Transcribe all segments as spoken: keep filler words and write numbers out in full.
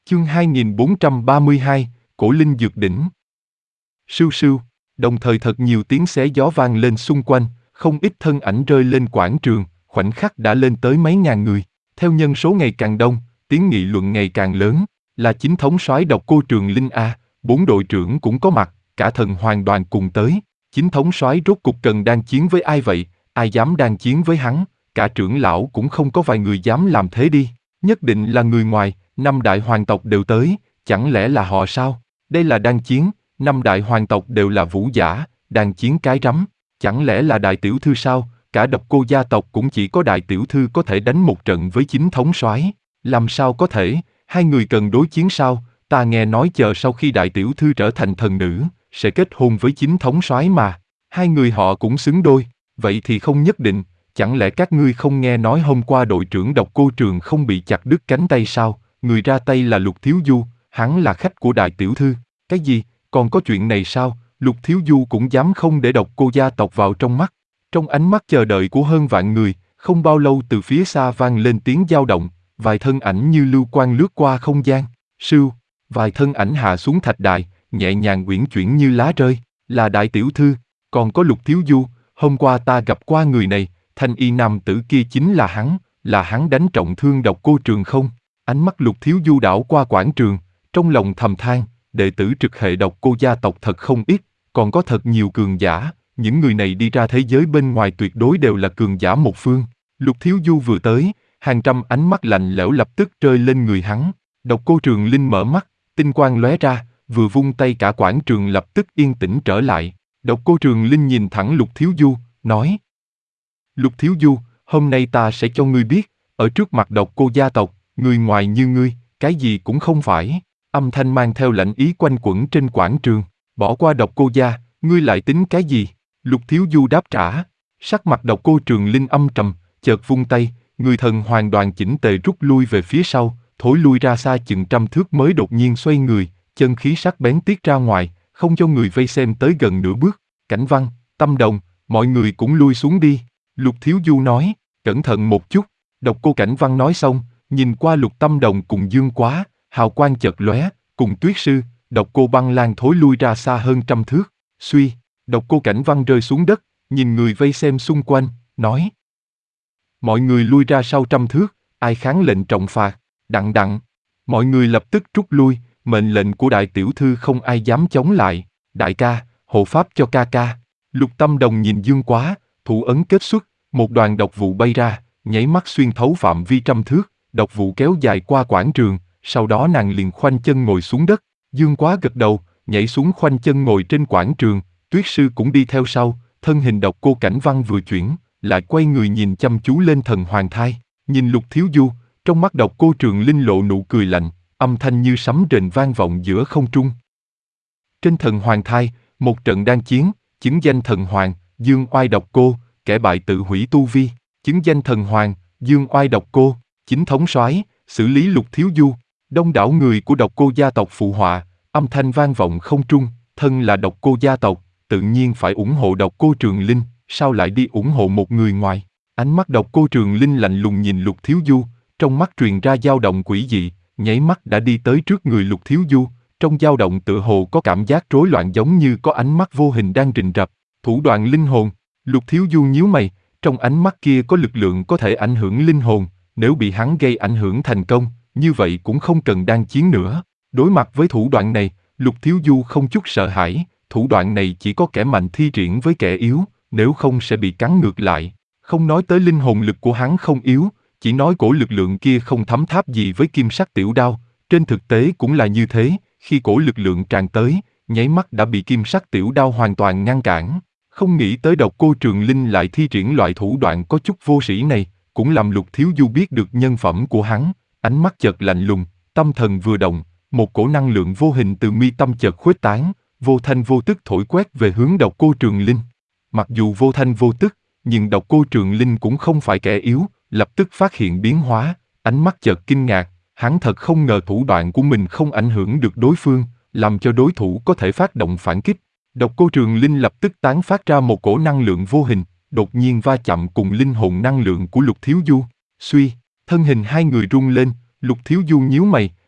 Chương hai nghìn bốn trăm ba mươi hai, Cổ Linh Dược Đỉnh. Sưu sưu, đồng thời thật nhiều tiếng xé gió vang lên xung quanh, không ít thân ảnh rơi lên quảng trường, khoảnh khắc đã lên tới mấy ngàn người. Theo nhân số ngày càng đông, tiếng nghị luận ngày càng lớn, là chính thống soái Độc Cô Trường Linh a, bốn đội trưởng cũng có mặt, cả thần hoàng đoàn cùng tới. Chính thống soái rốt cục cần đang chiến với ai vậy, ai dám đang chiến với hắn, cả trưởng lão cũng không có vài người dám làm thế đi, nhất định là người ngoài. Năm đại hoàng tộc đều tới, chẳng lẽ là họ sao? Đây là đang chiến, năm đại hoàng tộc đều là vũ giả, đang chiến cái rắm, chẳng lẽ là đại tiểu thư sao? Cả Độc Cô gia tộc cũng chỉ có đại tiểu thư có thể đánh một trận với chính thống soái, làm sao có thể? Hai người cần đối chiến sao? Ta nghe nói chờ sau khi đại tiểu thư trở thành thần nữ, sẽ kết hôn với chính thống soái mà, hai người họ cũng xứng đôi, vậy thì không nhất định. Chẳng lẽ các ngươi không nghe nói hôm qua đội trưởng Độc Cô Trường không bị chặt đứt cánh tay sao? Người ra tay là Lục Thiếu Du, hắn là khách của đại tiểu thư. Cái gì? Còn có chuyện này sao? Lục Thiếu Du cũng dám không để Độc Cô gia tộc vào trong mắt. Trong ánh mắt chờ đợi của hơn vạn người, không bao lâu từ phía xa vang lên tiếng dao động, vài thân ảnh như lưu quang lướt qua không gian. Sưu, vài thân ảnh hạ xuống thạch đài, nhẹ nhàng uyển chuyển như lá rơi, là đại tiểu thư, còn có Lục Thiếu Du, hôm qua ta gặp qua người này, thanh y nam tử kia chính là hắn, là hắn đánh trọng thương Độc Cô Trường không? Ánh mắt Lục Thiếu Du đảo qua quảng trường, trong lòng thầm than, đệ tử trực hệ Độc Cô gia tộc thật không ít, còn có thật nhiều cường giả, những người này đi ra thế giới bên ngoài tuyệt đối đều là cường giả một phương. Lục Thiếu Du vừa tới, hàng trăm ánh mắt lạnh lẽo lập tức rơi lên người hắn. Độc Cô Trường Linh mở mắt, tinh quang lóe ra, vừa vung tay cả quảng trường lập tức yên tĩnh trở lại. Độc Cô Trường Linh nhìn thẳng Lục Thiếu Du, nói: Lục Thiếu Du, hôm nay ta sẽ cho ngươi biết, ở trước mặt Độc Cô gia tộc, người ngoài như ngươi, cái gì cũng không phải. Âm thanh mang theo lạnh ý quanh quẩn trên quảng trường. Bỏ qua Độc Cô gia, ngươi lại tính cái gì? Lục Thiếu Du đáp trả. Sắc mặt Độc Cô Trường Linh âm trầm, chợt vung tay, người thần hoàng đoàn chỉnh tề rút lui về phía sau, thối lui ra xa chừng trăm thước mới đột nhiên xoay người, chân khí sắc bén tiết ra ngoài, không cho người vây xem tới gần nửa bước. Cảnh Văn, Tâm Đồng, mọi người cũng lui xuống đi. Lục Thiếu Du nói, cẩn thận một chút. Độc Cô Cảnh Văn nói xong, nhìn qua Lục Tâm Đồng cùng Dương Quá, hào quang chợt lóe, cùng Tuyết Sư, Độc Cô Băng Lan thối lui ra xa hơn trăm thước. Suy, Độc Cô Cảnh Văn rơi xuống đất, nhìn người vây xem xung quanh, nói: mọi người lui ra sau trăm thước, ai kháng lệnh trọng phạt. Đặng đặng, mọi người lập tức rút lui, mệnh lệnh của đại tiểu thư không ai dám chống lại. Đại ca, hộ pháp cho ca ca. Lục Tâm Đồng nhìn Dương Quá, thủ ấn kết xuất, một đoàn độc vụ bay ra, nháy mắt xuyên thấu phạm vi trăm thước, độc vụ kéo dài qua quảng trường, sau đó nàng liền khoanh chân ngồi xuống đất. Dương Quá gật đầu, nhảy xuống khoanh chân ngồi trên quảng trường, Tuyết Sư cũng đi theo sau, thân hình Độc Cô Cảnh Văn vừa chuyển, lại quay người nhìn chăm chú lên thần hoàng thai, nhìn Lục Thiếu Du, trong mắt Độc Cô Trường Linh lộ nụ cười lạnh, âm thanh như sấm rền vang vọng giữa không trung. Trên thần hoàng thai, một trận đang chiến, chứng danh thần hoàng, Dương Oai Độc Cô, kẻ bại tự hủy tu vi, chứng danh thần hoàng, Dương Oai Độc Cô, chính thống soái, xử lý Lục Thiếu Du. Đông đảo người của Độc Cô gia tộc phụ họa, âm thanh vang vọng không trung, thân là Độc Cô gia tộc, tự nhiên phải ủng hộ Độc Cô Trường Linh, sao lại đi ủng hộ một người ngoài? Ánh mắt Độc Cô Trường Linh lạnh lùng nhìn Lục Thiếu Du, trong mắt truyền ra dao động quỷ dị, nháy mắt đã đi tới trước người Lục Thiếu Du, trong dao động tựa hồ có cảm giác rối loạn giống như có ánh mắt vô hình đang rình rập, thủ đoạn linh hồn. Lục Thiếu Du nhíu mày, trong ánh mắt kia có lực lượng có thể ảnh hưởng linh hồn, nếu bị hắn gây ảnh hưởng thành công, như vậy cũng không cần đang chiến nữa. Đối mặt với thủ đoạn này, Lục Thiếu Du không chút sợ hãi, thủ đoạn này chỉ có kẻ mạnh thi triển với kẻ yếu, nếu không sẽ bị cắn ngược lại. Không nói tới linh hồn lực của hắn không yếu, chỉ nói cổ lực lượng kia không thấm tháp gì với kim sắc tiểu đao, trên thực tế cũng là như thế, khi cổ lực lượng tràn tới, nháy mắt đã bị kim sắc tiểu đao hoàn toàn ngăn cản. Không nghĩ tới Độc Cô Trường Linh lại thi triển loại thủ đoạn có chút vô sĩ này, cũng làm Lục Thiếu Du biết được nhân phẩm của hắn, ánh mắt chợt lạnh lùng, tâm thần vừa động, một cổ năng lượng vô hình từ mi tâm chợt khuếch tán, vô thanh vô tức thổi quét về hướng Độc Cô Trường Linh. Mặc dù vô thanh vô tức, nhưng Độc Cô Trường Linh cũng không phải kẻ yếu, lập tức phát hiện biến hóa, ánh mắt chợt kinh ngạc, hắn thật không ngờ thủ đoạn của mình không ảnh hưởng được đối phương, làm cho đối thủ có thể phát động phản kích. Độc Cô Trường Linh lập tức tán phát ra một cổ năng lượng vô hình, đột nhiên va chạm cùng linh hồn năng lượng của Lục Thiếu Du. Suy, thân hình hai người rung lên, Lục Thiếu Du nhíu mày,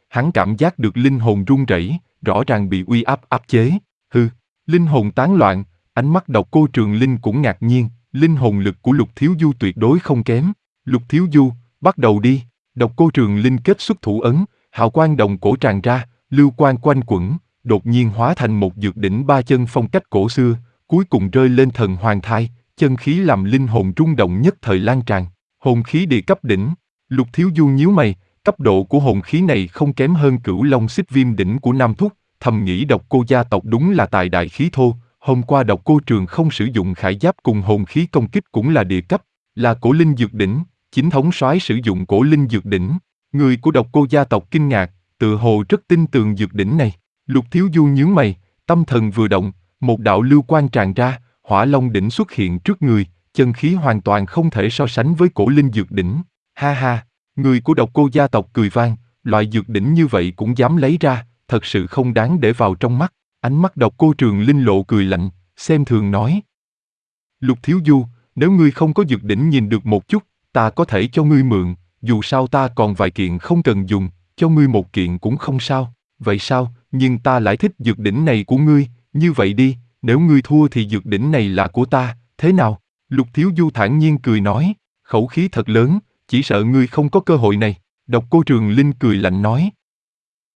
Hắn cảm giác được linh hồn run rẩy, rõ ràng bị uy áp áp chế. Hừ, linh hồn tán loạn, ánh mắt Độc Cô Trường Linh cũng ngạc nhiên, linh hồn lực của Lục Thiếu Du tuyệt đối không kém. Lục Thiếu Du, bắt đầu đi. Độc Cô Trường Linh kết xuất thủ ấn, hào quang đồng cổ tràn ra, lưu quang quanh quẩn, đột nhiên hóa thành một dược đỉnh ba chân phong cách cổ xưa, cuối cùng rơi lên thần hoàng thai, chân khí làm linh hồn rung động nhất thời lan tràn. Hồn khí địa cấp đỉnh. Lục Thiếu Du nhíu mày, cấp độ của hồn khí này không kém hơn Cửu Long Xích Viêm đỉnh của Nam Thúc, thầm nghĩ Độc Cô gia tộc đúng là tài đại khí thô. Hôm qua Độc Cô Trường không sử dụng khải giáp cùng hồn khí công kích cũng là địa cấp, là cổ linh dược đỉnh, chính thống soái sử dụng cổ linh dược đỉnh. Người của Độc Cô gia tộc kinh ngạc, tự hồ rất tin tưởng dược đỉnh này. Lục Thiếu Du nhướng mày, tâm thần vừa động, một đạo lưu quang tràn ra, Hỏa Long đỉnh xuất hiện trước người, chân khí hoàn toàn không thể so sánh với cổ linh dược đỉnh. Ha ha, người của Độc Cô gia tộc cười vang, loại dược đỉnh như vậy cũng dám lấy ra, thật sự không đáng để vào trong mắt. Ánh mắt Độc Cô Trường Linh lộ cười lạnh, xem thường nói. Lục Thiếu Du, nếu ngươi không có dược đỉnh nhìn được một chút, ta có thể cho ngươi mượn, dù sao ta còn vài kiện không cần dùng, cho ngươi một kiện cũng không sao. Vậy sao, nhưng ta lại thích dược đỉnh này của ngươi, như vậy đi, nếu ngươi thua thì dược đỉnh này là của ta, thế nào? Lục Thiếu Du thản nhiên cười nói, khẩu khí thật lớn, chỉ sợ ngươi không có cơ hội này. Độc Cô Trường Linh cười lạnh nói.